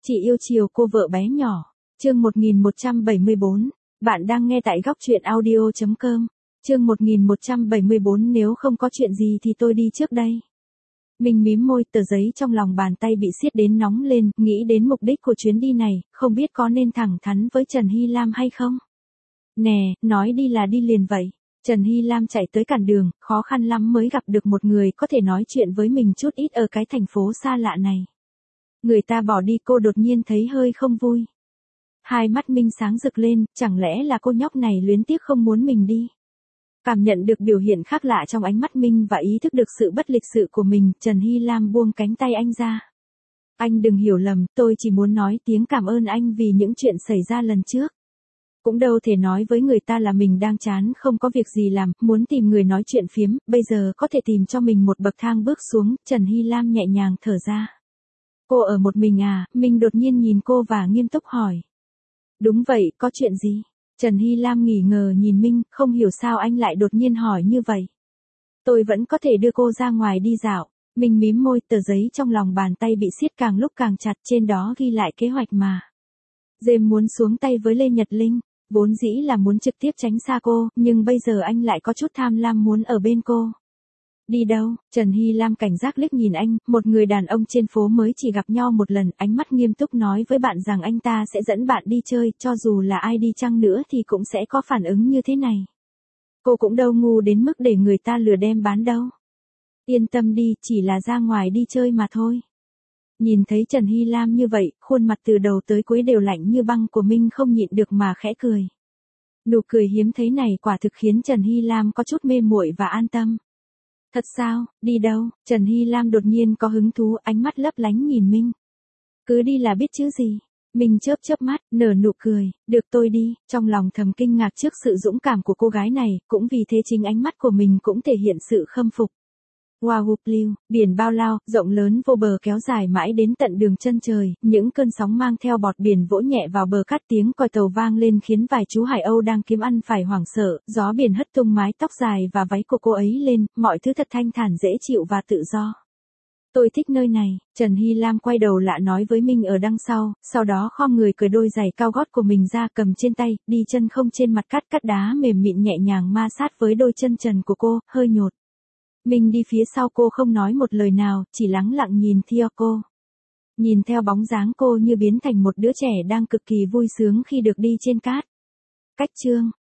Chị yêu chiều cô vợ bé nhỏ. Chương 1174. Bạn đang nghe tại góc truyện audio.com. Chương 1174. Nếu không có chuyện gì thì tôi đi trước đây. Mình mím môi, tờ giấy trong lòng bàn tay bị siết đến nóng lên, nghĩ đến mục đích của chuyến đi này, không biết có nên thẳng thắn với Trần Hy Lam hay không. Nè, nói đi là đi liền vậy. Trần Hy Lam chạy tới cản đường, khó khăn lắm mới gặp được một người có thể nói chuyện với mình chút ít ở cái thành phố xa lạ này. Người ta bỏ đi, cô đột nhiên thấy hơi không vui. Hai mắt Minh sáng rực lên, chẳng lẽ là cô nhóc này luyến tiếc không muốn mình đi. Cảm nhận được biểu hiện khác lạ trong ánh mắt Minh và ý thức được sự bất lịch sự của mình, Trần Hy Lam buông cánh tay anh ra. Anh đừng hiểu lầm, tôi chỉ muốn nói tiếng cảm ơn anh vì những chuyện xảy ra lần trước. Cũng đâu thể nói với người ta là mình đang chán không có việc gì làm, muốn tìm người nói chuyện phiếm, bây giờ có thể tìm cho mình một bậc thang bước xuống, Trần Hy Lam nhẹ nhàng thở ra. Cô ở một mình à? Minh đột nhiên nhìn cô và nghiêm túc hỏi. Đúng vậy, có chuyện gì? Trần Hy Lam nghi ngờ nhìn Minh, không hiểu sao anh lại đột nhiên hỏi như vậy. Tôi vẫn có thể đưa cô ra ngoài đi dạo. Minh mím môi, tờ giấy trong lòng bàn tay bị siết càng lúc càng chặt, trên đó ghi lại kế hoạch mà. Dêm muốn xuống tay với Lê Nhật Linh, vốn dĩ là muốn trực tiếp tránh xa cô, nhưng bây giờ anh lại có chút tham lam muốn ở bên cô. Đi đâu? Trần Hy Lam cảnh giác liếc nhìn anh, một người đàn ông trên phố mới chỉ gặp nhau một lần, ánh mắt nghiêm túc nói với bạn rằng anh ta sẽ dẫn bạn đi chơi, cho dù là ai đi chăng nữa thì cũng sẽ có phản ứng như thế này. Cô cũng đâu ngu đến mức để người ta lừa đem bán đâu. Yên tâm đi, chỉ là ra ngoài đi chơi mà thôi. Nhìn thấy Trần Hy Lam như vậy, khuôn mặt từ đầu tới cuối đều lạnh như băng của Minh không nhịn được mà khẽ cười. Nụ cười hiếm thấy này quả thực khiến Trần Hy Lam có chút mê muội và an tâm. Thật sao, đi đâu? Trần Hy Lam đột nhiên có hứng thú, ánh mắt lấp lánh nhìn Minh. Cứ đi là biết chứ gì. Minh chớp chớp mắt, nở nụ cười, được tôi đi, trong lòng thầm kinh ngạc trước sự dũng cảm của cô gái này, cũng vì thế chính ánh mắt của mình cũng thể hiện sự khâm phục. Wow, blue, biển bao la, rộng lớn vô bờ kéo dài mãi đến tận đường chân trời, những cơn sóng mang theo bọt biển vỗ nhẹ vào bờ cát, tiếng còi tàu vang lên khiến vài chú hải âu đang kiếm ăn phải hoảng sợ, gió biển hất tung mái tóc dài và váy của cô ấy lên, mọi thứ thật thanh thản dễ chịu và tự do. Tôi thích nơi này, Trần Hy Lam quay đầu lạ nói với Minh ở đằng sau đó khom người cởi đôi giày cao gót của mình ra cầm trên tay, đi chân không trên mặt cát đá mềm mịn nhẹ nhàng ma sát với đôi chân trần của cô, hơi nhột. Minh đi phía sau cô không nói một lời nào, chỉ lắng lặng nhìn theo cô. Nhìn theo bóng dáng cô như biến thành một đứa trẻ đang cực kỳ vui sướng khi được đi trên cát. Cách chương.